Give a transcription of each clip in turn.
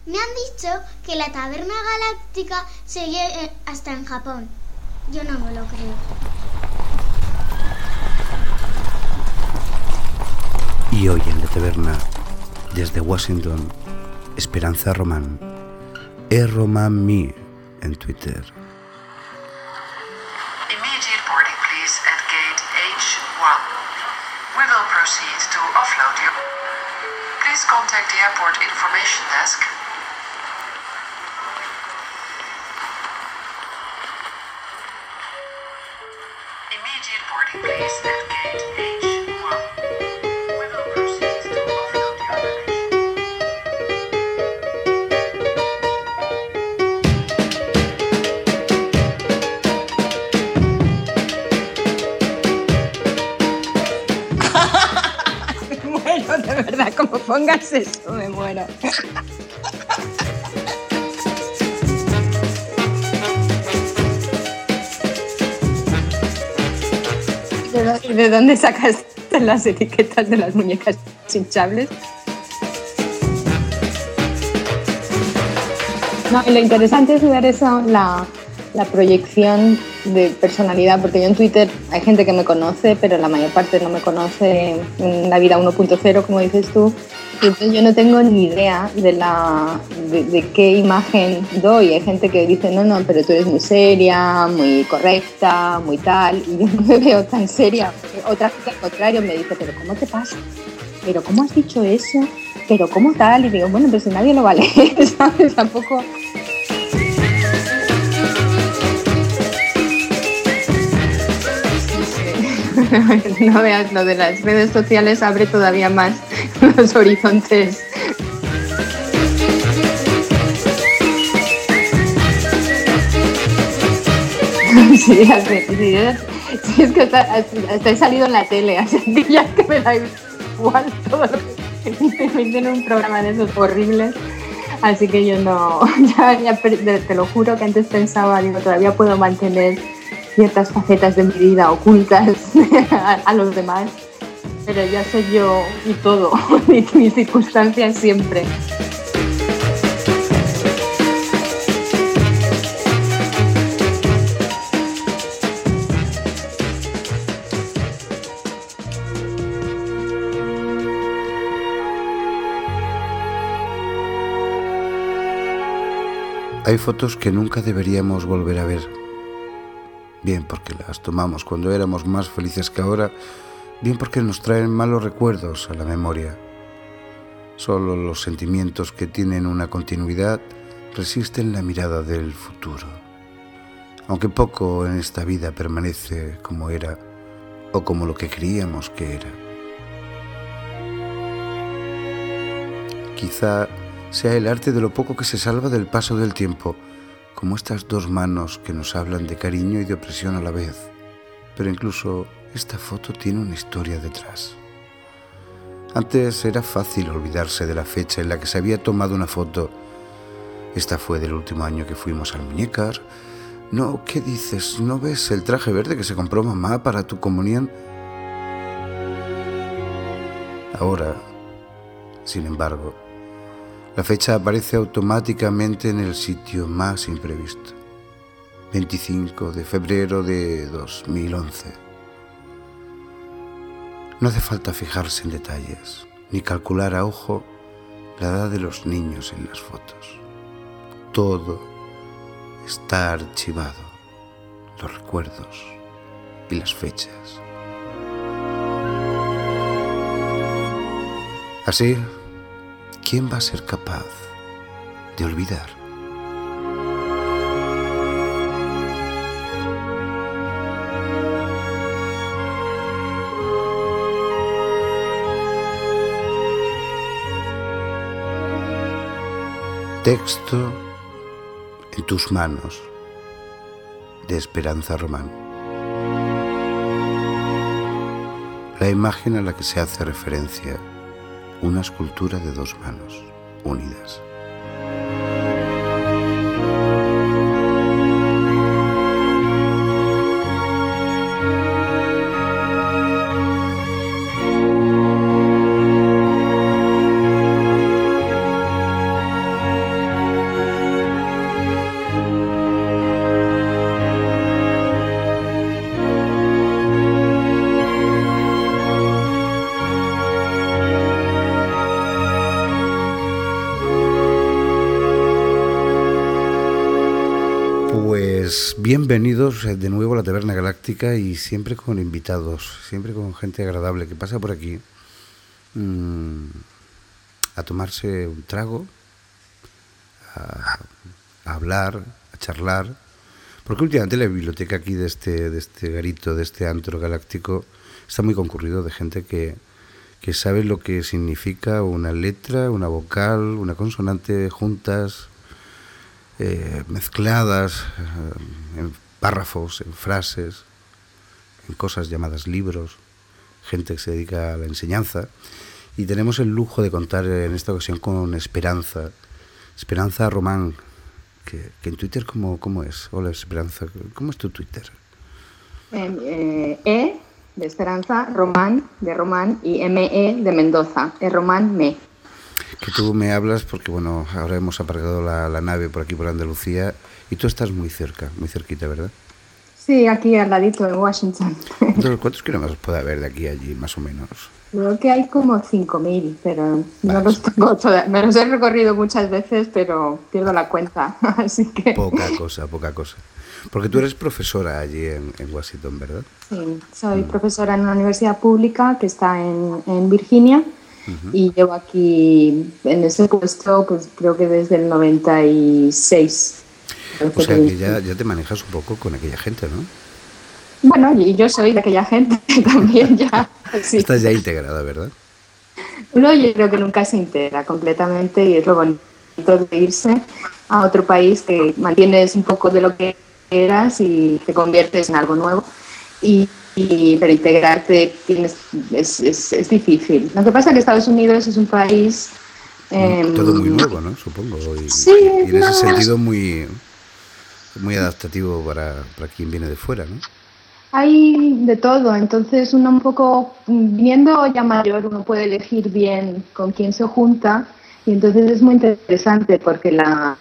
Me han dicho que la taberna galáctica sigue hasta en Japón. Yo no me lo creo. Y hoy en la taberna, desde Washington, Esperanza Román. @RománMe en Twitter. Immediate boarding, please, at gate H1. We will proceed to offload you. Please contact the airport information desk. Immediate boarding, please, at gate H1. We will proceed to offload your luggage. Me muero, de verdad, como pongas eso, me muero. ¿De dónde sacaste las etiquetas de las muñecas hinchables? No, y lo interesante es ver eso, la proyección de personalidad, porque yo en Twitter hay gente que me conoce, pero la mayor parte no me conoce en la vida 1.0, como dices tú. Y entonces yo no tengo ni idea de qué imagen doy. Hay gente que dice, no, pero tú eres muy seria, muy correcta, muy tal, y yo no me veo tan seria. Otra gente al contrario me dice, pero ¿cómo te pasa? ¿Pero cómo has dicho eso? ¿Pero cómo tal? Y digo, bueno, pues si nadie lo va a leer, ¿sabes? Tampoco... No veas, lo de las redes sociales abre todavía más los horizontes. Sí, es que hasta he salido en la tele, así que ya que me da igual todo lo que me dicen en un programa de esos horribles. Así que yo no, ya te lo juro que antes pensaba, digo, todavía puedo mantener ciertas facetas de mi vida ocultas a los demás, pero ya soy yo y todo, mis circunstancias siempre. Hay fotos que nunca deberíamos volver a ver. Bien porque las tomamos cuando éramos más felices que ahora, bien porque nos traen malos recuerdos a la memoria. Solo los sentimientos que tienen una continuidad resisten la mirada del futuro. Aunque poco en esta vida permanece como era o como lo que creíamos que era. Quizá sea el arte de lo poco que se salva del paso del tiempo, como estas dos manos que nos hablan de cariño y de opresión a la vez. Pero incluso esta foto tiene una historia detrás. Antes era fácil olvidarse de la fecha en la que se había tomado una foto. Esta fue del último año que fuimos al Muñecar. No, ¿qué dices? ¿No ves el traje verde que se compró mamá para tu comunión? Ahora, sin embargo, la fecha aparece automáticamente en el sitio más imprevisto. 25 de febrero de 2011. No hace falta fijarse en detalles, ni calcular a ojo la edad de los niños en las fotos. Todo está archivado, los recuerdos y las fechas. Así, ¿quién va a ser capaz de olvidar? Texto en tus manos, de Esperanza Román. La imagen a la que se hace referencia, una escultura de dos manos unidas. Bienvenidos de nuevo a la Taberna Galáctica y siempre con invitados, siempre con gente agradable que pasa por aquí a tomarse un trago, a hablar, a charlar, porque últimamente la biblioteca aquí de este garito, de este antro galáctico, está muy concurrido de gente que sabe lo que significa una letra, una vocal, una consonante juntas, mezcladas en párrafos, en frases, en cosas llamadas libros, gente que se dedica a la enseñanza. Y tenemos el lujo de contar en esta ocasión con Esperanza Román, que en Twitter, ¿cómo es? Hola Esperanza, ¿cómo es tu Twitter? De Esperanza, Román, de Román, y ME de Mendoza, Román Me. Que tú me hablas porque, bueno, ahora hemos aparcado la nave por aquí, por Andalucía, y tú estás muy cerca, muy cerquita, ¿verdad? Sí, aquí al ladito, en Washington. Entonces, ¿cuántos kilómetros puede haber de aquí a allí, más o menos? Creo que hay como 5.000, pero vale, no los tengo todas. Me los he recorrido muchas veces, pero pierdo la cuenta, así que... Poca cosa. Porque tú eres profesora allí en Washington, ¿verdad? Sí, soy profesora en una universidad pública que está en Virginia. Y llevo aquí en ese puesto, pues creo que desde el 96. O sea que ya te manejas un poco con aquella gente, ¿no? Bueno, y yo soy de aquella gente también ya. Sí. Estás ya integrada, ¿verdad? Uno yo creo que nunca se integra completamente y es lo bonito de irse a otro país, que mantienes un poco de lo que eras y te conviertes en algo nuevo. Pero integrarte es difícil. Lo que pasa es que Estados Unidos es un país... todo muy nuevo, ¿no? Supongo. Sí, y en ese sentido muy adaptativo para quien viene de fuera, ¿no? Hay de todo, entonces uno un poco, viendo ya mayor, uno puede elegir bien con quién se junta y entonces es muy interesante porque la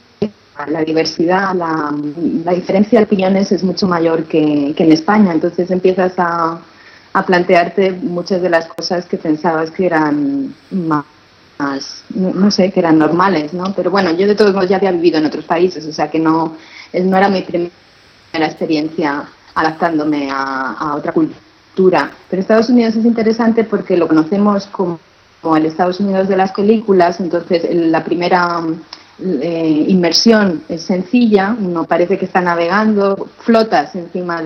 diversidad, la diferencia de opiniones es mucho mayor que en España, entonces empiezas a plantearte muchas de las cosas que pensabas que eran más, no sé, que eran normales, ¿no? Pero bueno, yo de todos modos ya había vivido en otros países, o sea que no era mi primera experiencia adaptándome a otra cultura. Pero Estados Unidos es interesante porque lo conocemos como el Estados Unidos de las películas, entonces la primera inmersión es sencilla, uno parece que está navegando, flotas encima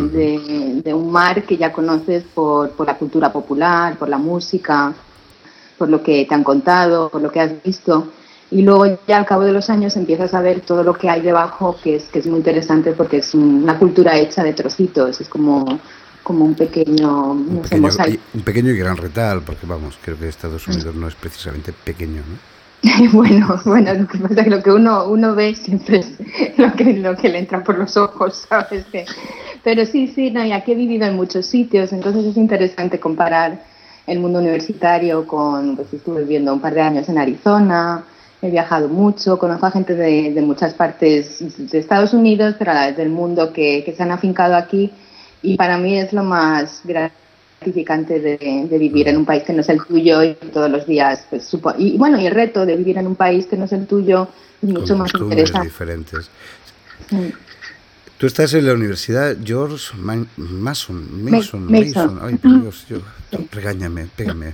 de un mar que ya conoces por la cultura popular, por la música, por lo que te han contado, por lo que has visto. Y luego ya al cabo de los años empiezas a ver todo lo que hay debajo, que es muy interesante porque es una cultura hecha de trocitos, es como un pequeño, mosaico. Un pequeño y gran retal, porque vamos, creo que Estados Unidos no es precisamente pequeño, ¿no? Bueno, lo que pasa es que lo que uno ve siempre es lo que le entra por los ojos, ¿sabes? Pero sí, no, y aquí he vivido en muchos sitios, entonces es interesante comparar el mundo universitario con, pues estuve viviendo un par de años en Arizona. He viajado mucho, conozco a gente de muchas partes de Estados Unidos, pero a la vez del mundo que se han afincado aquí y para mí es lo más gratificante de vivir en un país que no es el tuyo y todos los días, pues, y el reto de vivir en un país que no es el tuyo es mucho más interesante. Diferentes. Sí. Tú estás en la Universidad George Mason. Ay, por Dios, regáñame, pégame.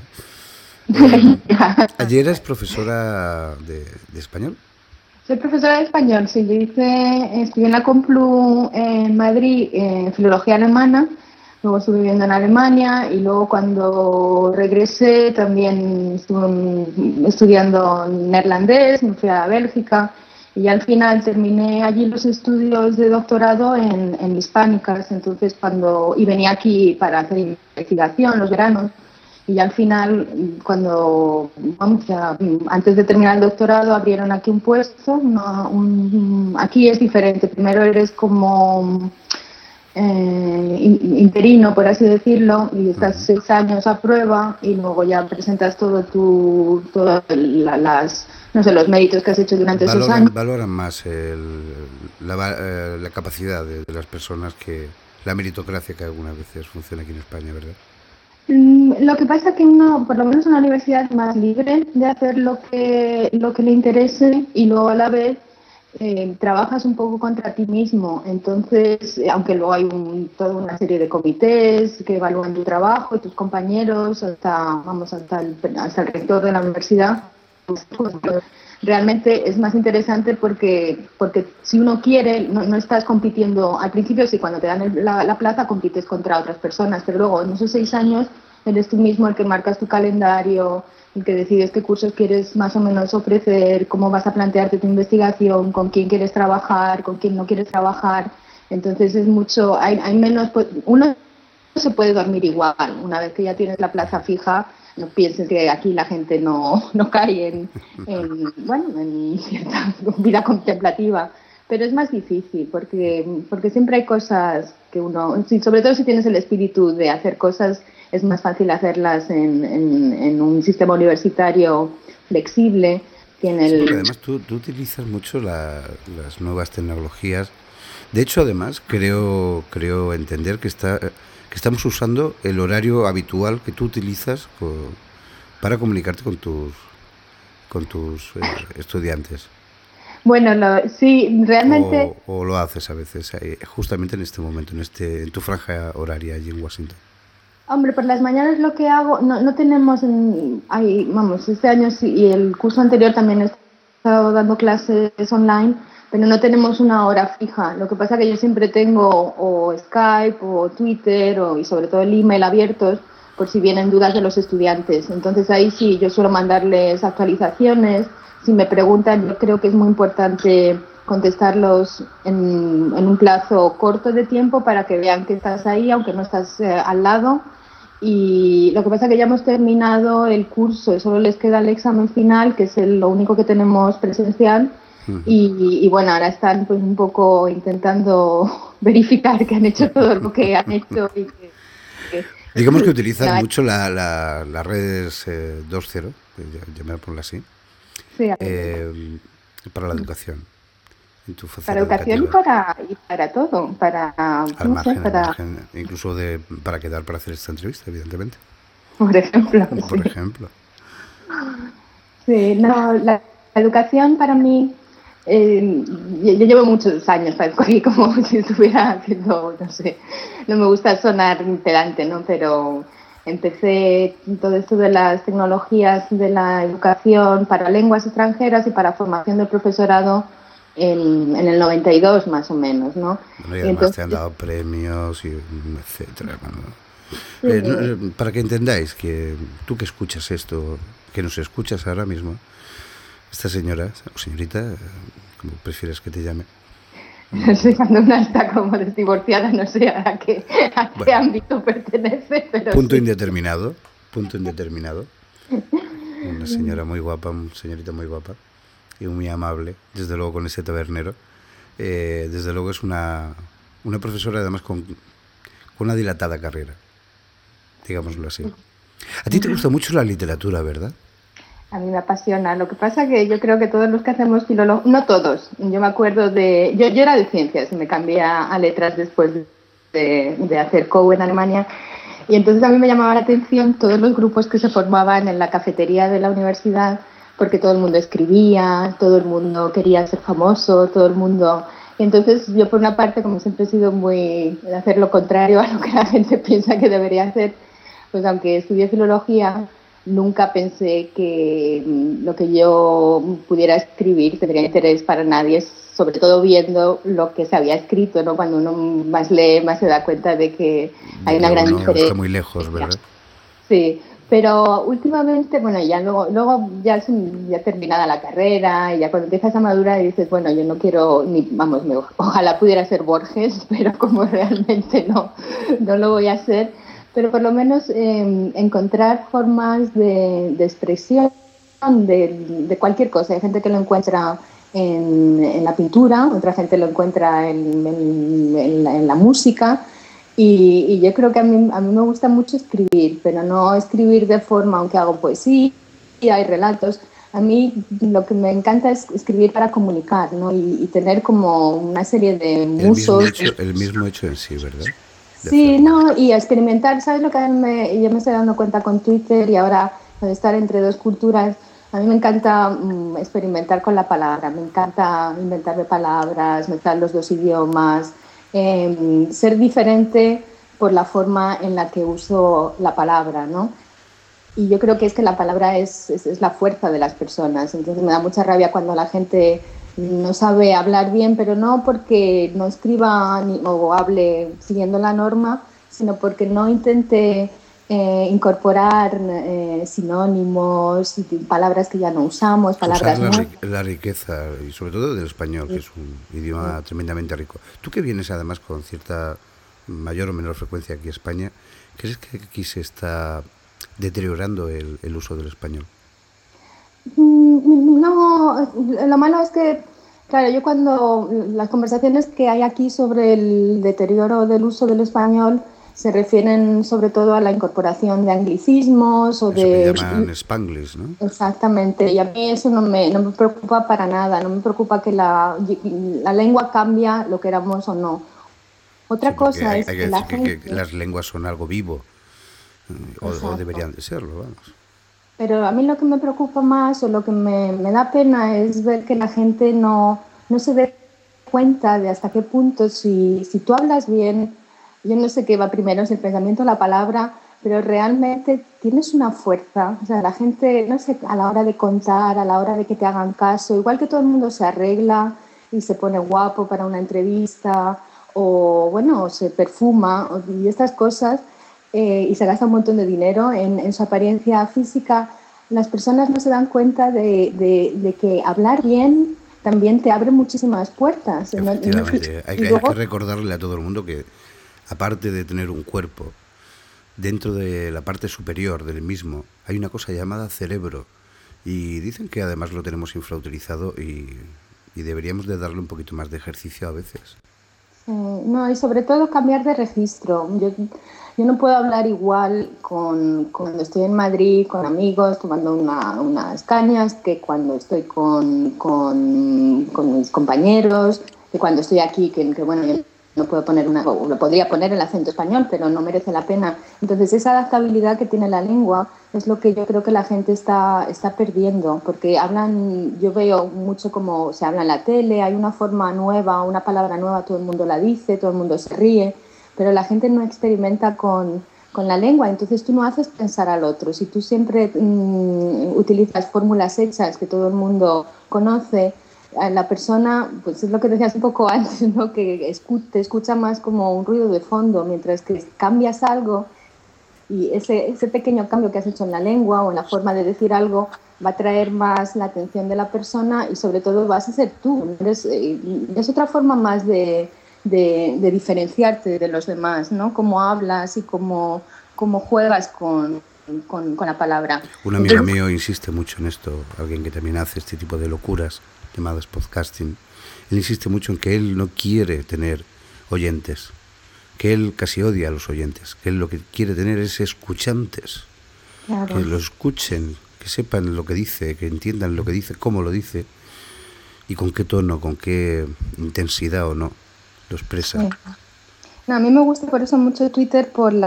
¿Allí eres profesora de español? Soy profesora de español, sí. Yo estudié en la Complu en Madrid, filología alemana, luego estuve viviendo en Alemania y luego cuando regresé también estuve estudiando neerlandés, me fui a Bélgica y al final terminé allí los estudios de doctorado en hispánicas, entonces y venía aquí para hacer investigación los veranos. Y al final, antes de terminar el doctorado, abrieron aquí un puesto. Aquí es diferente. Primero eres como interino, por así decirlo, y estás 6 años a prueba y luego ya presentas todos los méritos que has hecho durante esos años. Valoran más la capacidad de las personas que la meritocracia que algunas veces funciona aquí en España, ¿verdad? Lo que pasa es que uno, por lo menos una universidad, es más libre de hacer lo que le interese y luego a la vez trabajas un poco contra ti mismo. Entonces, aunque luego hay toda una serie de comités que evalúan tu trabajo, tus compañeros, hasta el rector de la universidad, pues, realmente es más interesante porque si uno quiere, no estás compitiendo. Al principio sí, cuando te dan la plaza compites contra otras personas, pero luego en esos 6 años eres tú mismo el que marcas tu calendario, el que decides qué cursos quieres más o menos ofrecer, cómo vas a plantearte tu investigación, con quién quieres trabajar, con quién no quieres trabajar. Entonces es mucho, hay menos, uno se puede dormir igual. Una vez que ya tienes la plaza fija, no pienses que aquí la gente no cae en cierta vida contemplativa. Pero es más difícil porque siempre hay cosas que uno, sobre todo si tienes el espíritu de hacer cosas, es más fácil hacerlas en un sistema universitario flexible. Sí, además tú utilizas mucho las nuevas tecnologías. De hecho, además, creo entender que estamos usando el horario habitual que tú utilizas para comunicarte con tus estudiantes. Bueno, sí, realmente... O lo haces a veces, justamente en este momento, en tu franja horaria allí en Washington. Hombre, por las mañanas lo que hago, no tenemos, este año sí, y el curso anterior también he estado dando clases online, pero no tenemos una hora fija. Lo que pasa es que yo siempre tengo o Skype o Twitter y sobre todo el email abiertos por si vienen dudas de los estudiantes. Entonces ahí sí, yo suelo mandarles actualizaciones. Si me preguntan, yo creo que es muy importante contestarlos en un plazo corto de tiempo para que vean que estás ahí, aunque no estás al lado. Y lo que pasa es que ya hemos terminado el curso y solo les queda el examen final, que es lo único que tenemos presencial. Y bueno, ahora están pues un poco intentando verificar que han hecho todo lo que han hecho. Digamos que utilizan mucho las redes 2.0, llamémoslo así, sí, para la educación. Para educación y para todo, al margen, incluso para quedar para hacer esta entrevista, evidentemente. Por ejemplo. Por ejemplo. Sí, no, la educación para mí, yo llevo muchos años, cogí como si estuviera haciendo, no sé, no me gusta sonar pedante, ¿no? Pero empecé todo esto de las tecnologías de la educación para lenguas extranjeras y para formación del profesorado en el 92 más o menos, ¿no? Bueno, y además entonces, te han dado premios y etcétera, ¿no? Para que entendáis que tú que escuchas esto, que nos escuchas ahora mismo, esta señora o señorita, como prefieres que te llame. No sé, cuando una está como desdivorciada, no sé a qué ámbito pertenece, pero punto indeterminado. Una señora muy guapa, una señorita muy guapa y muy amable, desde luego con ese tabernero. Desde luego es una profesora además con una dilatada carrera, digámoslo así. A ti te gusta mucho la literatura, ¿verdad? A mí me apasiona. Lo que pasa que yo creo que todos los que hacemos filología, no todos, yo me acuerdo yo era de ciencias y me cambié a letras después de hacer COU en Alemania, y entonces a mí me llamaba la atención todos los grupos que se formaban en la cafetería de la universidad, porque todo el mundo escribía, todo el mundo quería ser famoso, todo el mundo... Entonces yo por una parte, como siempre he sido muy de hacer lo contrario a lo que la gente piensa que debería hacer, pues aunque estudié filología, nunca pensé que lo que yo pudiera escribir tendría interés para nadie, sobre todo viendo lo que se había escrito, ¿no? Cuando uno más lee, más se da cuenta de que hay una gran diferencia. Está muy lejos, ¿verdad? Sí, pero últimamente, bueno, ya luego ya terminada la carrera, y ya cuando empiezas a madurar y dices, bueno, yo no quiero ojalá pudiera ser Borges, pero como realmente no lo voy a hacer. Pero por lo menos encontrar formas de expresión de cualquier cosa. Hay gente que lo encuentra en la pintura, otra gente lo encuentra en la música, y yo creo que a mí me gusta mucho escribir, pero no escribir de forma, aunque hago poesía y hay relatos. A mí lo que me encanta es escribir para comunicar, ¿no? Y tener como una serie de musos. El mismo hecho en sí, ¿verdad? Sí, no, y a experimentar, ¿sabes lo que yo me estoy dando cuenta con Twitter y ahora de estar entre dos culturas? A mí me encanta experimentar con la palabra, me encanta inventarme palabras, mezclar los dos idiomas, ser diferente por la forma en la que uso la palabra, ¿no? Y yo creo que es que la palabra es la fuerza de las personas. Entonces me da mucha rabia cuando la gente no sabe hablar bien, pero no porque no escriba o hable siguiendo la norma, sino porque no intente incorporar sinónimos y palabras que ya no usamos, palabras Usar la riqueza, y sobre todo del español, que es un idioma tremendamente rico. Tú que vienes además con cierta mayor o menor frecuencia aquí a España, ¿crees que aquí se está deteriorando el uso del español? No, lo malo es que, claro, yo cuando las conversaciones que hay aquí sobre el deterioro del uso del español se refieren sobre todo a la incorporación de anglicismos o Eso que de... llaman Spanglish, ¿no? Exactamente, y a mí eso no me preocupa para nada, no me preocupa que la lengua cambia, lo queramos o no. Sí, Otra porque cosa hay es que que la decir que gente... las lenguas son algo vivo, o Exacto. deberían de serlo, vamos. Pero a mí lo que me preocupa más o lo que me da pena es ver que la gente no se dé cuenta de hasta qué punto, si tú hablas bien, yo no sé qué va primero, si el pensamiento o la palabra, pero realmente tienes una fuerza. O sea, la gente, no sé, a la hora de contar, a la hora de que te hagan caso, igual que todo el mundo se arregla y se pone guapo para una entrevista, o bueno, se perfuma y estas cosas y se gasta un montón de dinero en su apariencia física, las personas no se dan cuenta de que hablar bien también te abre muchísimas puertas. Efectivamente, Y hay que luego, recordarle a todo el mundo que, aparte de tener un cuerpo, dentro de la parte superior del mismo hay una cosa llamada cerebro, y dicen que además lo tenemos infrautilizado y deberíamos de darle un poquito más de ejercicio a veces. no, y sobre todo cambiar de registro. Yo no puedo hablar igual cuando estoy en Madrid con amigos tomando unas cañas que cuando estoy con mis compañeros, que cuando estoy aquí, que bueno, yo no puedo poner o lo podría poner el acento español, pero no merece la pena. Entonces esa adaptabilidad que tiene la lengua es lo que yo creo que la gente está perdiendo, porque yo veo mucho como se habla en la tele, hay una forma nueva, una palabra nueva, todo el mundo la dice, todo el mundo se ríe, pero la gente no experimenta con la lengua, entonces tú no haces pensar al otro. Si tú siempre utilizas fórmulas hechas que todo el mundo conoce, la persona, pues es lo que decías un poco antes, ¿no? Que te escucha más como un ruido de fondo, mientras que cambias algo y ese pequeño cambio que has hecho en la lengua o en la forma de decir algo va a traer más la atención de la persona y sobre todo vas a ser tú. Es otra forma más de diferenciarte de los demás, ¿no? Cómo hablas y cómo juegas con la palabra. Un amigo Entonces, mío insiste mucho en esto, alguien que también hace este tipo de locuras llamadas podcasting. Él insiste mucho en que él no quiere tener oyentes, que él casi odia a los oyentes, que él lo que quiere tener es escuchantes, claro. que lo escuchen, que sepan lo que dice, que entiendan lo que dice, cómo lo dice y con qué tono, con qué intensidad o no lo expresa. Sí. No, a mí me gusta por eso mucho Twitter,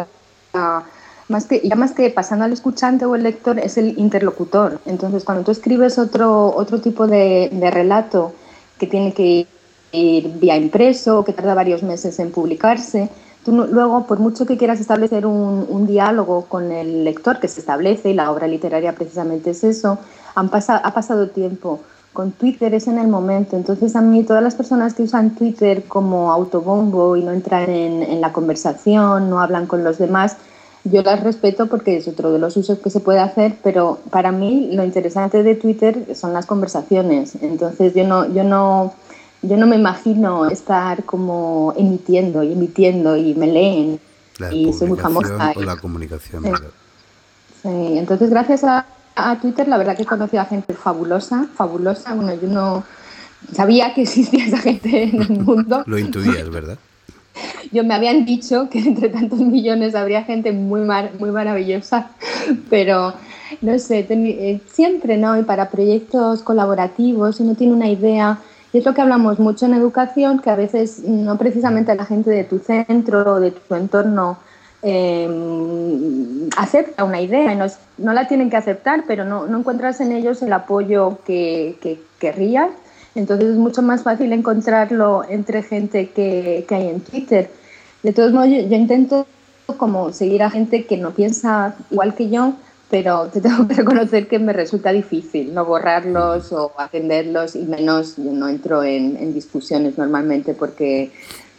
más que pasando al escuchante o el lector, es el interlocutor. Entonces, cuando tú escribes otro tipo de relato que tiene que ir vía impreso, que tarda varios meses en publicarse, tú luego, por mucho que quieras establecer un diálogo con el lector, que se establece, y la obra literaria precisamente es eso, ha pasado tiempo. Con Twitter es en el momento. Entonces, a mí, todas las personas que usan Twitter como autobombo y no entran en la conversación, no hablan con los demás, yo las respeto porque es otro de los usos que se puede hacer, pero para mí lo interesante de Twitter son las conversaciones. Entonces, yo no me imagino estar como emitiendo y me leen La y soy muy publicación famosa. o la comunicación, Sí. ¿verdad? Sí, entonces gracias a Twitter la verdad que he conocido a gente fabulosa. Bueno, yo no sabía que existía esa gente en el mundo. Lo intuías, ¿verdad? Me habían dicho que entre tantos millones habría gente muy maravillosa, pero no sé, siempre, ¿no? Y para proyectos colaborativos uno tiene una idea, y es lo que hablamos mucho en educación, que a veces no precisamente la gente de tu centro o de tu entorno acepta una idea y no la tienen que aceptar, pero no encuentras en ellos el apoyo que querrías. Entonces es mucho más fácil encontrarlo entre gente que hay en Twitter. De todos modos, yo intento como seguir a gente que no piensa igual que yo, pero te tengo que reconocer que me resulta difícil no borrarlos o atenderlos, y menos yo no entro en discusiones normalmente porque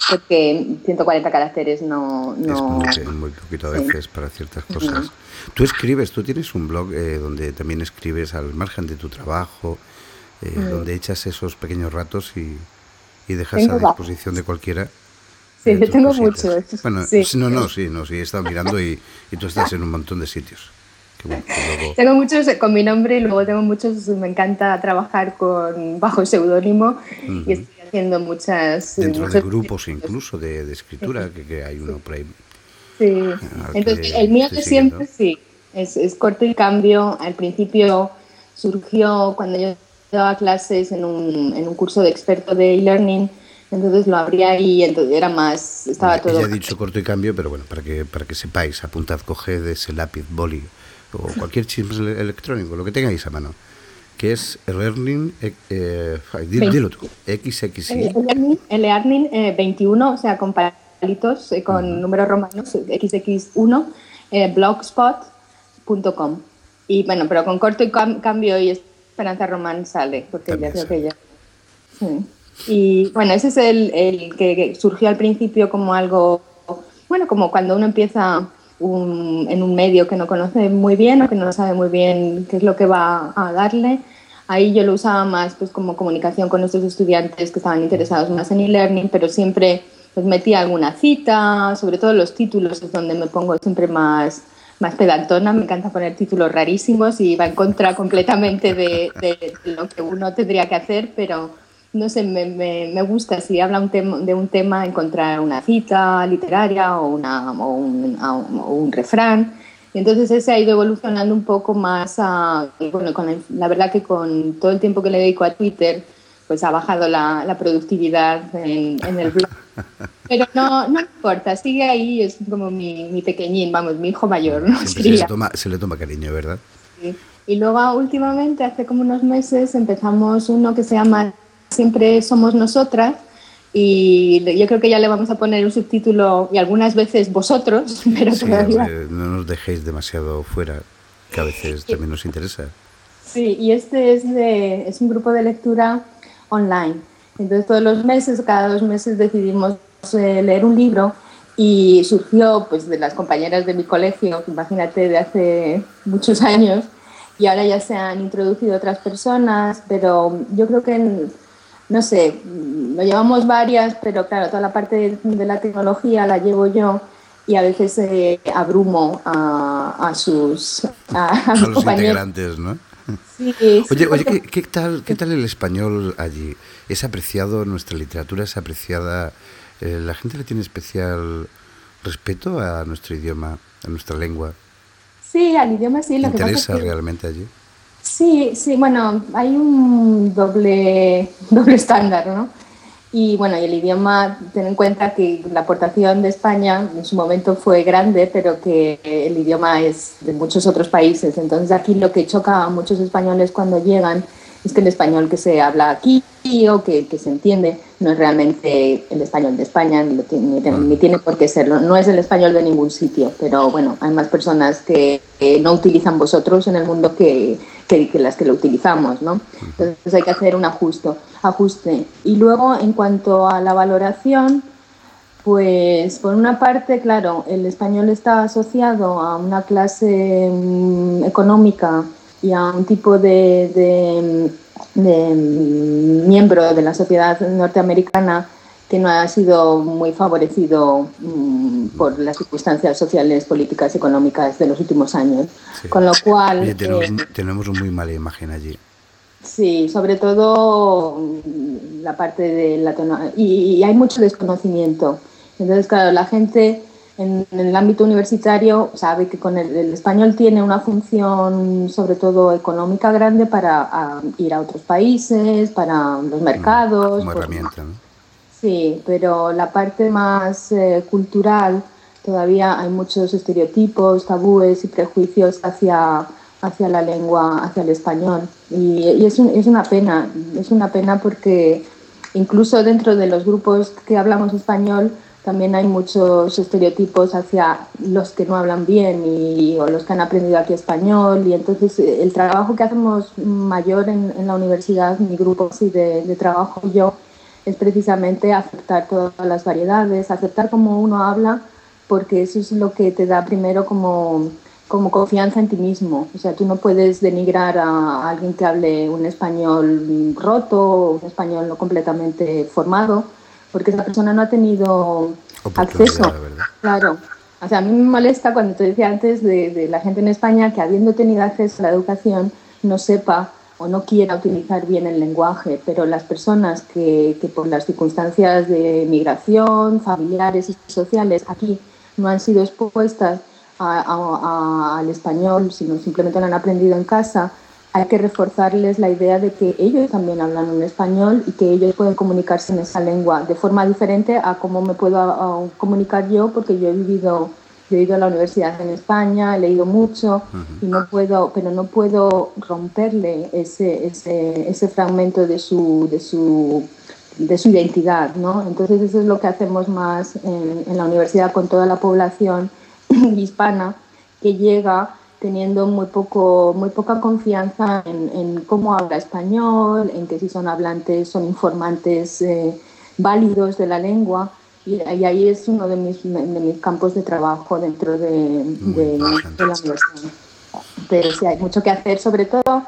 140 caracteres no... Es muy poquito a veces para ciertas cosas. Tú escribes, tú tienes un blog donde también escribes al margen de tu trabajo, donde echas esos pequeños ratos y dejas a disposición de cualquiera. Sí, yo tengo muchos. Bueno, sí, he estado mirando y tú estás en un montón de sitios. Bueno, luego... Tengo muchos con mi nombre y luego tengo muchos, me encanta trabajar bajo seudónimo y estoy haciendo muchas... Dentro de grupos incluso de escritura, que hay uno por ahí. Sí, entonces el mío de siempre es corto y cambio. Al principio surgió cuando yo daba clases en un curso de experto de e-learning, entonces lo abría ahí, entonces era más, estaba todo... Ya he dicho corto y cambio, pero bueno, para que sepáis, apuntad, coged ese lápiz, boli o cualquier chip electrónico, lo que tengáis a mano, que es e-learning, dilo tú, XXI. E-learning 21, o sea, con palitos, con números romanos, XX1, blogspot.com. Y bueno, pero con corto y cambio y Esperanza Román sale, porque también ya creo que ya... Sí. Y bueno, ese es el que surgió al principio como algo, bueno, como cuando uno empieza en un medio que no conoce muy bien o que no sabe muy bien qué es lo que va a darle. Ahí yo lo usaba más pues como comunicación con nuestros estudiantes que estaban interesados más en e-learning, pero siempre pues metía alguna cita, sobre todo los títulos es donde me pongo siempre más pedantona. Me encanta poner títulos rarísimos y va en contra completamente de lo que uno tendría que hacer, pero no sé, me gusta, si habla de un tema, encontrar una cita literaria o un refrán. Y entonces ese ha ido evolucionando un poco más. Y bueno, la verdad que con todo el tiempo que le dedico a Twitter, pues ha bajado la productividad en el blog. Pero no importa, sigue ahí, es como mi pequeñín, vamos, mi hijo mayor, ¿no? Se le toma cariño, ¿verdad? Sí. Y luego últimamente, hace como unos meses, empezamos uno que se llama Siempre somos nosotras, y yo creo que ya le vamos a poner un subtítulo y algunas veces vosotros, pero sí, todavía... no nos dejéis demasiado fuera, que a veces también nos interesa. Sí, y este es un grupo de lectura online. Entonces todos los meses, cada 2 meses decidimos leer un libro, y surgió pues de las compañeras de mi colegio, imagínate, de hace muchos años, y ahora ya se han introducido otras personas, pero yo creo que... No sé, lo llevamos varias, pero claro, toda la parte de la tecnología la llevo yo y a veces abrumo a los integrantes, ¿no? Sí, Oye, ¿qué tal el español allí? ¿Es apreciado? ¿Nuestra literatura es apreciada? ¿La gente le tiene especial respeto a nuestro idioma, a nuestra lengua? Sí, al idioma sí. ¿Te interesa realmente allí? Sí, bueno, hay un doble estándar, ¿no? Y bueno, y el idioma, ten en cuenta que la aportación de España en su momento fue grande, pero que el idioma es de muchos otros países. Entonces aquí lo que choca a muchos españoles cuando llegan es que el español que se habla aquí o que se entiende no es realmente el español de España, ni tiene por qué serlo. No es el español de ningún sitio, pero bueno, hay más personas que no utilizan vosotros en el mundo que las que lo utilizamos, ¿no? Entonces hay que hacer un ajuste. Y luego, en cuanto a la valoración, pues por una parte, claro, el español está asociado a una clase económica y a un tipo de miembro de la sociedad norteamericana que no ha sido muy favorecido por las circunstancias sociales, políticas, económicas de los últimos años. Sí. Con lo cual... Oye, tenemos muy mala imagen allí. Sí, sobre todo la parte de la y hay mucho desconocimiento. Entonces, claro, la gente en el ámbito universitario sabe que con el español tiene una función sobre todo económica grande para ir a otros países, para los mercados. Como herramienta, ¿no? Sí, pero la parte más cultural Todavía hay muchos estereotipos, tabúes y prejuicios hacia la lengua, hacia el español. Y es una pena porque incluso dentro de los grupos que hablamos español también hay muchos estereotipos hacia los que no hablan bien o los que han aprendido aquí español. Y entonces el trabajo que hacemos mayor en la universidad, mi grupo así de trabajo y yo, es precisamente aceptar todas las variedades, aceptar cómo uno habla, porque eso es lo que te da primero como confianza en ti mismo. O sea, tú no puedes denigrar a alguien que hable un español roto o un español no completamente formado, porque esa persona no ha tenido acceso. Claro. O sea, a mí me molesta cuando te decía antes de la gente en España que habiendo tenido acceso a la educación no sepa o no quiera utilizar bien el lenguaje, pero las personas que por las circunstancias de migración, familiares y sociales aquí no han sido expuestas al español, sino simplemente lo han aprendido en casa, hay que reforzarles la idea de que ellos también hablan un español y que ellos pueden comunicarse en esa lengua de forma diferente a cómo me puedo comunicar yo, porque yo he ido a la universidad en España, he leído mucho y no puedo romperle ese fragmento de su identidad, ¿no? Entonces eso es lo que hacemos más en la universidad con toda la población hispana, que llega teniendo muy poca confianza en cómo habla español, en que si son hablantes son informantes válidos de la lengua, y ahí es uno de mis campos de trabajo dentro de la universidad. Pero sí hay mucho que hacer, sobre todo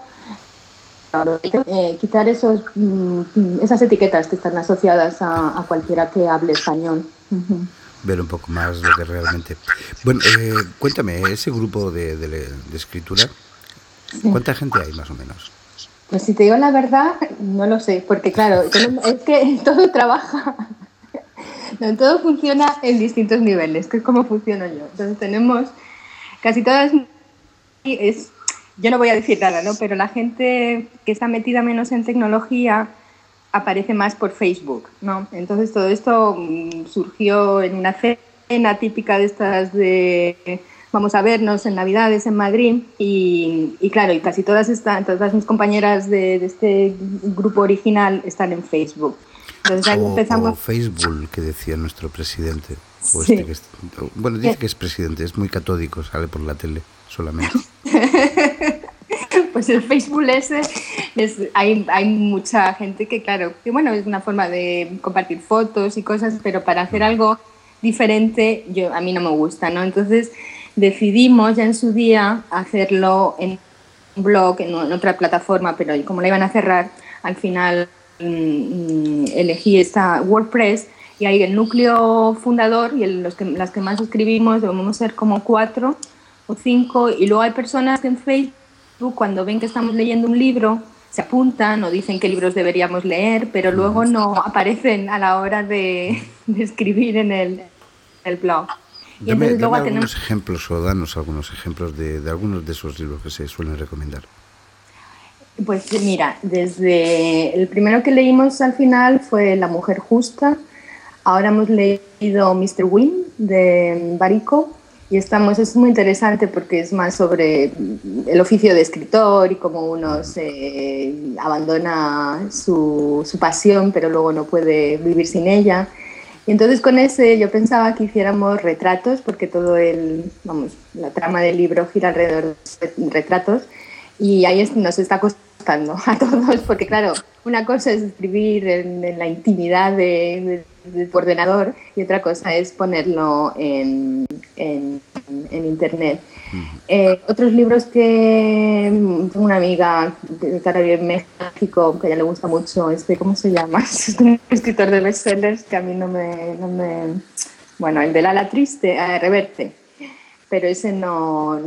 quitar esas etiquetas que están asociadas a cualquiera que hable español. Ver un poco más lo que realmente... Bueno, cuéntame, ese grupo de escritura, ¿cuánta gente hay más o menos? Pues si te digo la verdad, no lo sé, porque claro, es que todo trabaja, no, todo funciona en distintos niveles, que es como funciono yo. Entonces tenemos casi todas... Yo no voy a decir nada, ¿no? Pero la gente que está metida menos en tecnología aparece más por Facebook, ¿no? Entonces todo esto surgió en una cena típica de estas de vamos a vernos en Navidades en Madrid y claro, y casi todas mis compañeras de este grupo original están en Facebook. Entonces ahí empezamos... O Facebook, que decía nuestro presidente. O sí. Bueno, dice que es presidente, es muy catódico, sale por la tele solamente. Pues el Facebook hay mucha gente que, claro, que bueno, es una forma de compartir fotos y cosas, pero para hacer algo diferente a mí no me gusta, ¿no? Entonces decidimos ya en su día hacerlo en un blog, en otra plataforma, pero como la iban a cerrar, al final elegí esta WordPress, y ahí el núcleo fundador y las que más escribimos debemos ser como 4 o 5, y luego hay personas que en Facebook, cuando ven que estamos leyendo un libro, se apuntan o dicen qué libros deberíamos leer, pero luego no aparecen a la hora de escribir en el blog. Y dame luego algunos ejemplos, o danos algunos ejemplos de algunos de esos libros que se suelen recomendar. Pues mira, desde el primero que leímos al final fue La mujer justa. Ahora hemos leído Mr. Wynn de Barico, y es muy interesante porque es más sobre el oficio de escritor y cómo uno se abandona su pasión, pero luego no puede vivir sin ella. Y entonces con ese yo pensaba que hiciéramos retratos, porque la trama del libro gira alrededor de retratos, y ahí nos está costando a todos, porque claro, una cosa es escribir en la intimidad de tu ordenador y otra cosa es ponerlo en internet. Otros libros que tengo una amiga que ahora vive en México, que a ella le gusta mucho, ¿cómo se llama? Es un escritor de bestsellers que a mí no me bueno, el del ala triste, Reverte, pero ese no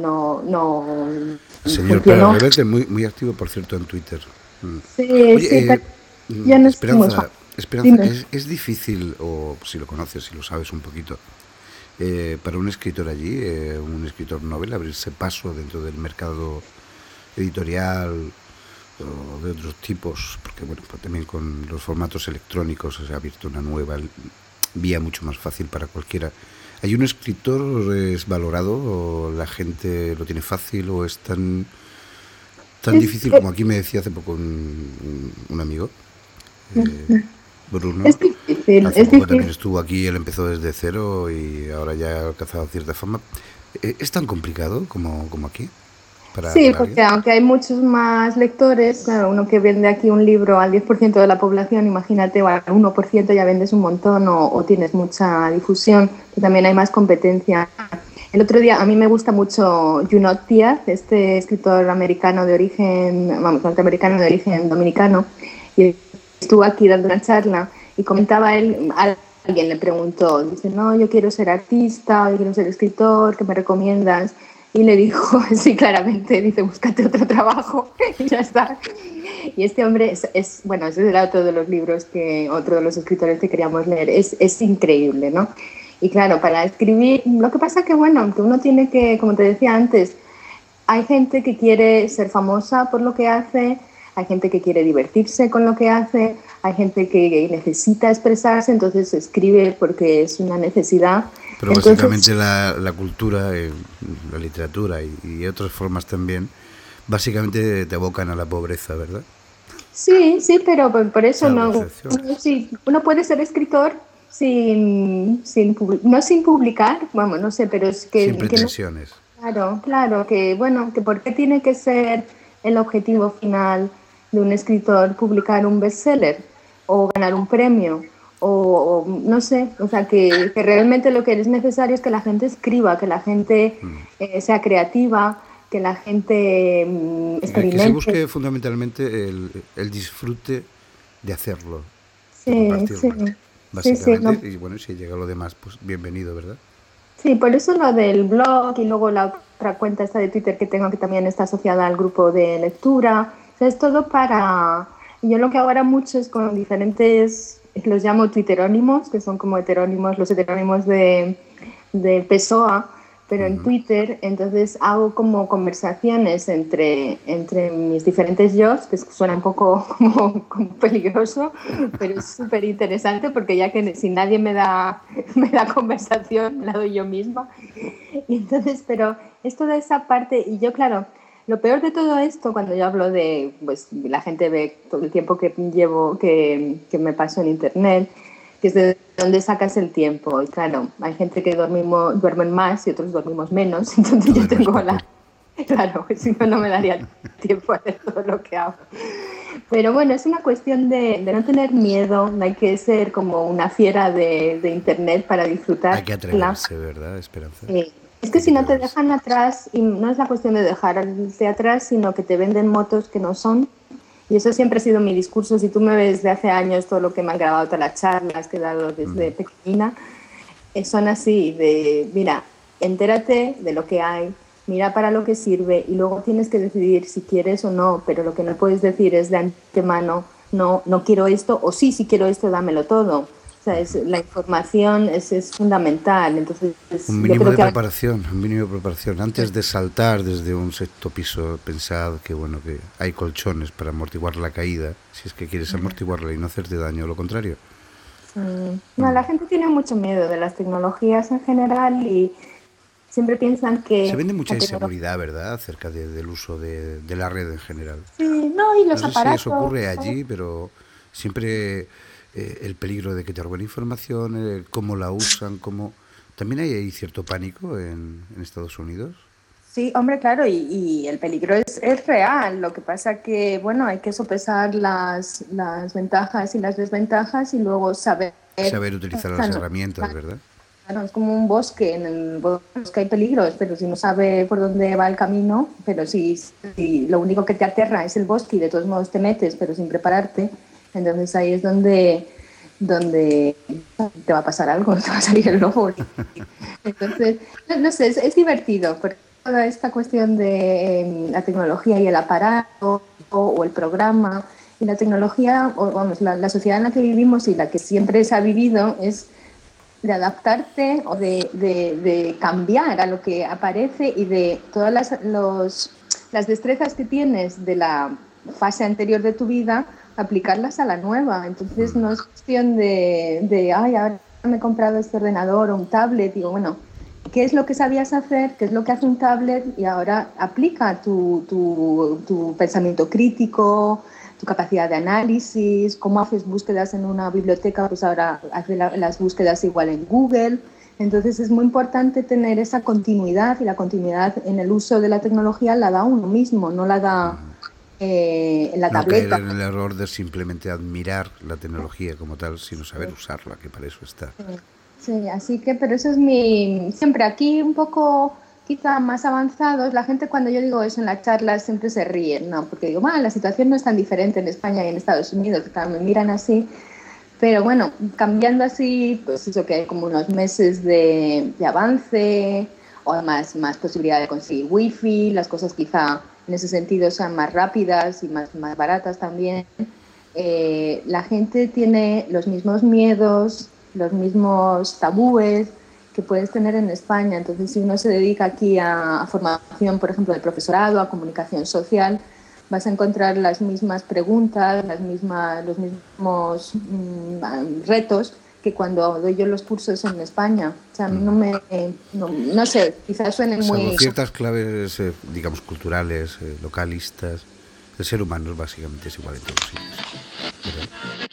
señor Pérez Reverte, muy activo, por cierto, en Twitter. Sí, oye, sí, pero ya no Esperanza, Dime. es difícil, o si lo conoces, si lo sabes un poquito, para un escritor allí, un escritor novel, abrirse paso dentro del mercado editorial o de otros tipos, porque bueno, pues también con los formatos electrónicos se ha abierto una nueva vía mucho más fácil para cualquiera ¿Hay un escritor es valorado o la gente lo tiene fácil o es tan difícil como aquí me decía hace poco un amigo, Bruno? Es difícil, Hace es poco también difícil. estuvo aquí, él empezó desde cero y ahora ya ha alcanzado cierta fama. ¿Es tan complicado como aquí Sí, para alguien? porque aunque hay muchos más lectores, claro, uno que vende aquí un libro al 10% de la población, imagínate, o al 1% ya vendes un montón o tienes mucha difusión, que también hay más competencia. El otro día, a mí me gusta mucho Junot Díaz, este escritor americano de origen, vamos, norteamericano de origen dominicano, y estuvo aquí dando una charla y comentaba él, alguien le preguntó, dice, no, yo quiero ser artista, yo quiero ser escritor, ¿qué me recomiendas? Y le dijo, sí, claramente, dice, búscate otro trabajo y ya está. Y este hombre bueno, ese era otro de los libros otro de los escritores que queríamos leer, es increíble, ¿no? Y claro, para escribir, lo que pasa que, bueno, que uno tiene que, como te decía antes, hay gente que quiere ser famosa por lo que hace, hay gente que quiere divertirse con lo que hace, hay gente que necesita expresarse, entonces escribe porque es una necesidad. Pero Entonces, básicamente la cultura, la literatura y otras formas también, básicamente te abocan a la pobreza, ¿verdad? sí, sí, pero por eso Salvo no, excepciones. sí, uno puede ser escritor no sin publicar, vamos, no sé, pero es Sin que no, pretensiones. claro, claro, que bueno, que por qué tiene que ser el objetivo final de un escritor publicar un bestseller o ganar un premio o no sé, o sea, que realmente lo que es necesario es que la gente escriba, que la gente sea creativa, que la gente Que se experimente. busque fundamentalmente el disfrute de hacerlo, de Sí, sí, compartirlo, sí, sí, básicamente. no, Y bueno, si llega lo demás, pues bienvenido, ¿verdad? sí, por eso lo del blog y luego la otra cuenta esta de Twitter que tengo que también está asociada al grupo de lectura. O sea, es todo para... Yo lo que hago ahora mucho es con diferentes, los llamo twitterónimos, que son como heterónimos, los heterónimos de Pessoa, pero en Twitter, entonces hago como conversaciones entre mis diferentes yos, que suena un poco como peligroso, pero es súper interesante porque ya que si nadie me da conversación, me la doy yo misma. Y entonces, pero es toda esa parte, y yo claro, lo peor de todo esto, cuando yo hablo de, pues la gente ve todo el tiempo que llevo, que me paso en internet, que es de dónde sacas el tiempo. Y claro, hay gente que duermen más y otros dormimos menos, entonces Tú yo duermes tengo poco. la... Claro, si no, no me daría tiempo a hacer todo lo que hago. Pero bueno, es una cuestión de no tener miedo, no hay que ser como una fiera de internet para Hay que disfrutarla. atreverse, ¿verdad, Esperanza? Es que Hay que si no te atreverse. dejan atrás, y no es la cuestión de dejarte atrás, sino que te venden motos que no son. Y eso siempre ha sido mi discurso. Si tú me ves de hace años, todo lo que me han grabado, todas las charlas que he dado desde pequeñina, son así, de, mira, entérate de lo que hay, mira para lo que sirve y luego tienes que decidir si quieres o no, pero lo que no puedes decir es de antemano, no, no quiero esto, o sí, si quiero esto, dámelo todo. O sea, la información es fundamental. Entonces, Un yo mínimo creo de que... preparación, un mínimo de preparación. Antes de saltar desde un sexto piso, pensad que bueno que hay colchones para amortiguar la caída, si es que quieres amortiguarla y no hacerte daño, o lo contrario. No, la gente tiene mucho miedo de las tecnologías en general y siempre piensan Se que vende mucha la tecnología... inseguridad, ¿verdad?, acerca del uso de la red en general. Sí, no, y No los sé si eso aparatos. ocurre allí, pero siempre el peligro de que te roben información, cómo la usan, cómo... También hay ahí cierto pánico en Estados Unidos. Sí, hombre, claro, y el peligro es real. Lo que pasa que, bueno, hay que sopesar las ventajas y las desventajas y luego saber... Saber utilizar O sea, las no, herramientas, ¿verdad? claro, es como un bosque. En el bosque hay peligros, pero si no sabe por dónde va el camino, pero si lo único que te aterra es el bosque y de todos modos te metes, pero sin prepararte, entonces ahí es donde te va a pasar algo, te va a salir el lobo. Entonces, no sé, es divertido, porque toda esta cuestión de la tecnología y el aparato o el programa y la tecnología, o vamos, la sociedad en la que vivimos y la que siempre se ha vivido es de adaptarte o de cambiar a lo que aparece y de todas las destrezas que tienes de la fase anterior de tu vida, aplicarlas a la nueva. Entonces no es cuestión ay, ahora me he comprado este ordenador o un tablet, digo, bueno, ¿qué es lo que sabías hacer? ¿Qué es lo que hace un tablet? Y ahora aplica tu pensamiento crítico, tu capacidad de análisis, cómo haces búsquedas en una biblioteca, pues ahora hace las búsquedas igual en Google. Entonces es muy importante tener esa continuidad, y la continuidad en el uso de la tecnología la da uno mismo, no la da la no tableta. caer en el error de simplemente admirar la tecnología como tal, sino saber usarla, que para eso está. Sí, así que, pero eso es siempre aquí un poco quizá más avanzados. La gente, cuando yo digo eso en las charlas, siempre se ríen, ¿no? Porque digo, la situación no es tan diferente en España y en Estados Unidos, claro, me miran así. Pero bueno, cambiando así, pues eso, que hay como unos meses de avance, o más posibilidad de conseguir wifi, las cosas quizá en ese sentido sean más rápidas y más baratas también. La gente tiene los mismos miedos, los mismos tabúes que puedes tener en España. Entonces, si uno se dedica aquí a formación, por ejemplo, de profesorado, a comunicación social, vas a encontrar las mismas preguntas, los mismos retos que cuando doy yo los cursos en España. O sea, a mí no sé, quizás suene muy... Salvo ciertas claves, digamos, culturales, localistas, el ser humano básicamente es igual en todos sitios.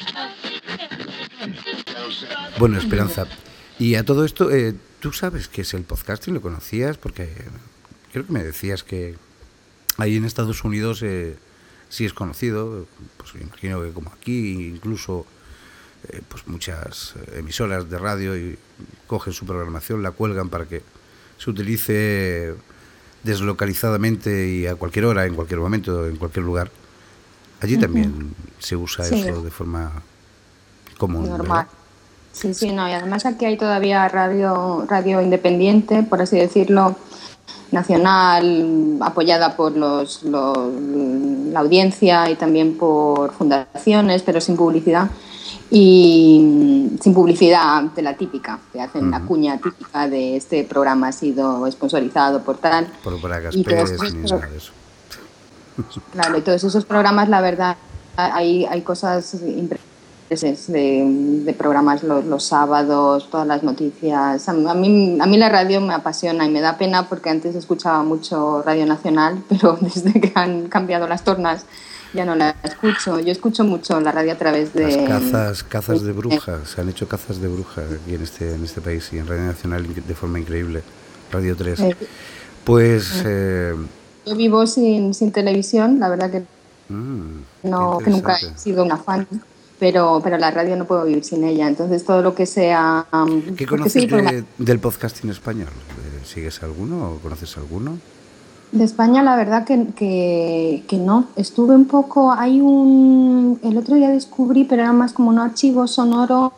Bueno, Esperanza, y a todo esto, ¿tú sabes qué es el podcasting? ¿Lo conocías? Porque creo que me decías que ahí en Estados Unidos sí es conocido, pues me imagino que como aquí, incluso pues muchas emisoras de radio y cogen su programación, la cuelgan para que se utilice deslocalizadamente y a cualquier hora, en cualquier momento, en cualquier lugar. Allí también se usa eso de forma común, normal. ¿verdad? Sí, no, y además aquí hay todavía radio independiente, por así decirlo, nacional, apoyada por la audiencia y también por fundaciones, pero sin publicidad. Y sin publicidad de la típica, que hacen la cuña típica de este programa ha sido sponsorizado por tal. Por Bragas y Pérez ni nada de eso. Claro, y todos esos programas, la verdad, hay cosas impresionantes de programas los sábados, todas las noticias. A mí la radio me apasiona y me da pena porque antes escuchaba mucho Radio Nacional, pero desde que han cambiado las tornas ya no la escucho. Yo escucho mucho la radio a través de... Las cazas de bruja, se han hecho cazas de bruja aquí en este país y en Radio Nacional de forma increíble, Radio 3. Pues... Yo vivo sin televisión, la verdad que que nunca he sido una fan, pero la radio no puedo vivir sin ella. Entonces todo lo que sea... ¿Qué conoces del podcasting español? ¿Sigues alguno o conoces alguno? De España la verdad que no. Estuve un poco... el otro día descubrí, pero era más como un archivo sonoro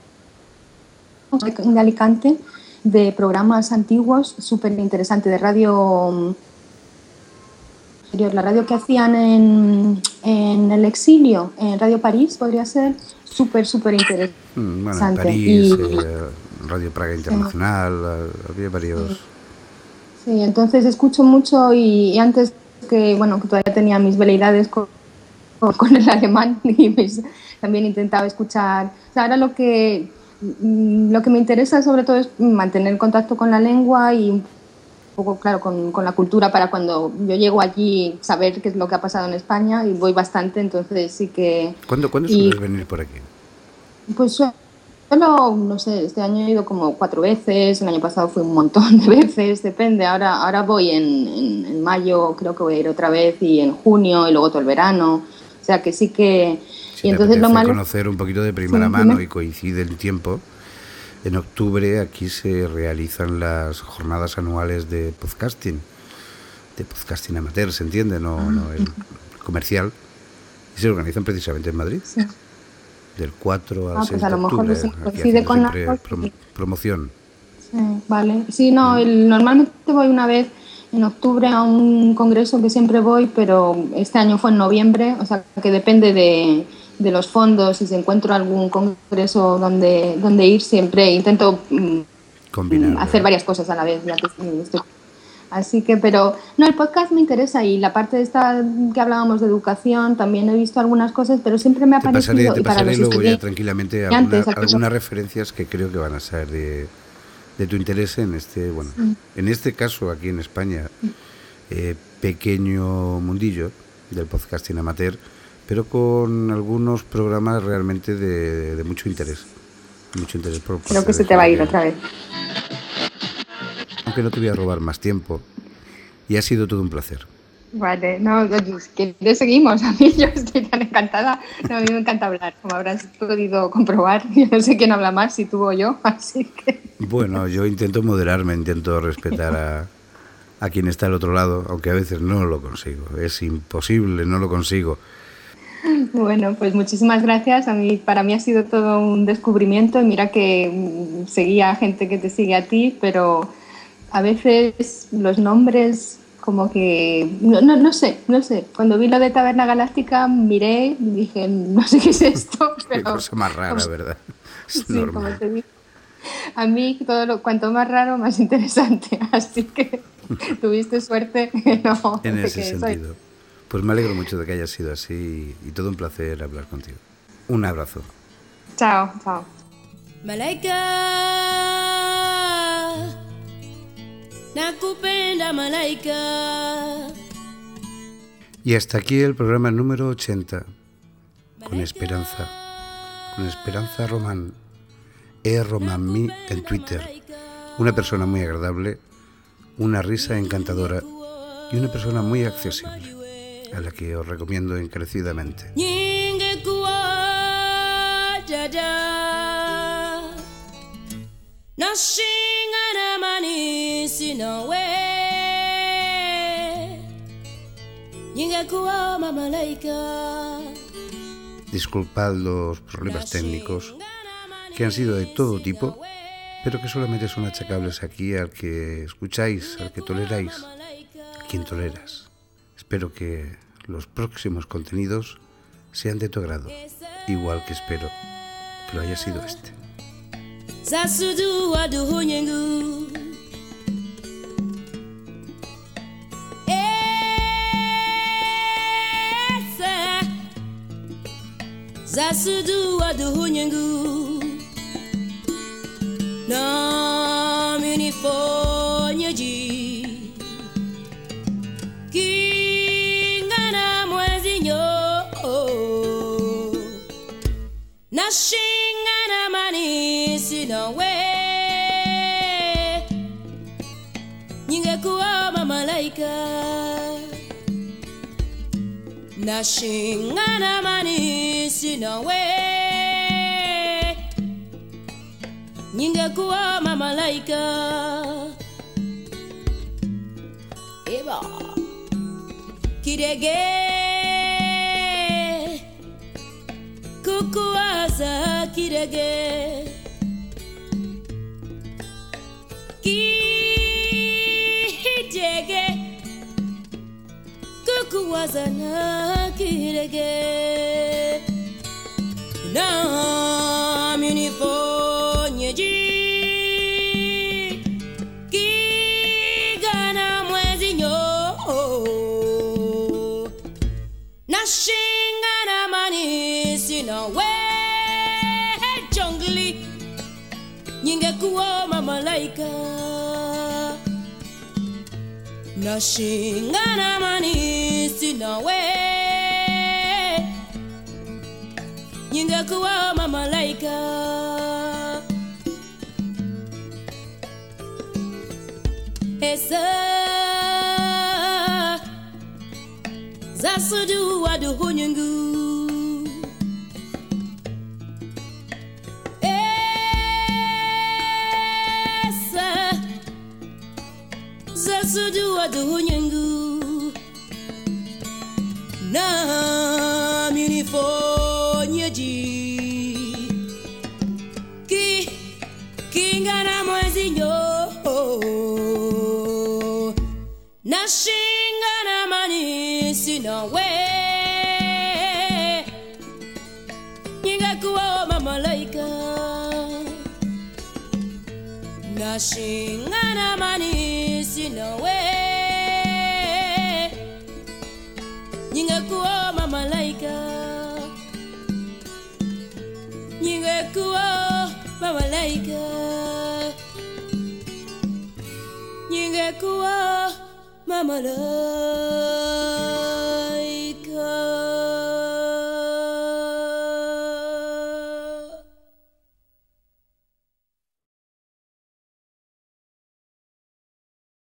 de Alicante, de programas antiguos, súper interesante, de radio... La radio que hacían en el exilio, en Radio París, podría ser súper interesante. Bueno, en París, Radio Praga Internacional, había varios... Sí, entonces escucho mucho y antes que todavía tenía mis veleidades con el alemán y también intentaba escuchar. O sea, ahora lo que me interesa sobre todo es mantener contacto con la lengua y un poco, claro, con la cultura para cuando yo llego allí saber qué es lo que ha pasado en España, y voy bastante, entonces sí que... ¿Cuándo sueles venir por aquí? Pues solo, no sé, este año he ido como 4 veces, el año pasado fui un montón de veces, depende. Ahora voy en mayo, creo que voy a ir otra vez, y en junio, y luego todo el verano. O sea que sí que... Si y entonces lo malo... conocer un poquito de primera mano y coincide el tiempo. En octubre aquí se realizan las jornadas anuales de podcasting amateur, ¿se entiende? No el comercial. Y se organizan precisamente en Madrid. Sí. Del 4 al 6 pues a lo de octubre. Mejor coincide con promoción. Sí, vale. Sí, no, normalmente voy una vez en octubre a un congreso que siempre voy, pero este año fue en noviembre, o sea que depende de los fondos, y si encuentro algún congreso donde ir, siempre intento hacer varias cosas a la vez, ya que estoy Así que, pero no, el podcast me interesa y la parte esta que hablábamos de educación, también he visto algunas cosas, pero siempre me ha parecido... Te pasaré luego ya tranquilamente algunas referencias que creo que van a ser de tu interés en en este caso aquí en España, pequeño mundillo del podcasting amateur, pero con algunos programas realmente de mucho interés. Creo que se te va a ir otra vez. Aunque no te voy a robar más tiempo. Y ha sido todo un placer. Vale, no, es que seguimos. A mí yo estoy tan encantada. No, a mí me encanta hablar, como habrás podido comprobar. Yo no sé quién habla más, si tú o yo, así que... Bueno, yo intento moderarme, intento respetar a quien está al otro lado, aunque a veces no lo consigo. Es imposible, no lo consigo. Bueno, pues muchísimas gracias. Para mí ha sido todo un descubrimiento. Y mira que seguía gente que te sigue a ti, pero a veces los nombres como que... No sé. Cuando vi lo de Taberna Galáctica miré y dije, no sé qué es esto. Pero qué cosa más rara, ¿verdad? Es sí, normal. como te digo. A mí cuanto más raro, más interesante. Así que tuviste suerte. No, en ese sentido. Pues me alegro mucho de que haya sido así y todo un placer hablar contigo. Un abrazo. Chao. Malaika, nakupenda malaika. Y hasta aquí el programa número 80, con Esperanza Román, Romanmi en Twitter, una persona muy agradable, una risa encantadora y una persona muy accesible, a la que os recomiendo encarecidamente. Disculpad los problemas técnicos, que han sido de todo tipo, pero que solamente son achacables aquí al que escucháis, al que toleráis, a quien toleras. Espero que los próximos contenidos sean de tu agrado, igual que espero que lo haya sido este. Zasudu aduhunyengu na minifonyeji kingana mwezinyo na shingana manisi na we nyingekuwa mamalaika na shingana manisi na we ningekuwa mamalaika eba kidege kukuwaza kidege kidege kukuwaza na kidege na minifonyeji kigana mwezinyo na shingana manisi na we jongli nyingekuwa mamalaika na shingana manisi na we nyingekuwa mamalaika esa zasudu aduhunyengu esa zasudu aduhunyengu na minifonyeji kingana mwezinyo na shingana manisi na we nyingekuwa mamalaika nashingana mani sina we ningekuwa mamalaika ningekuwa mamalaika ningekuwa mamalaika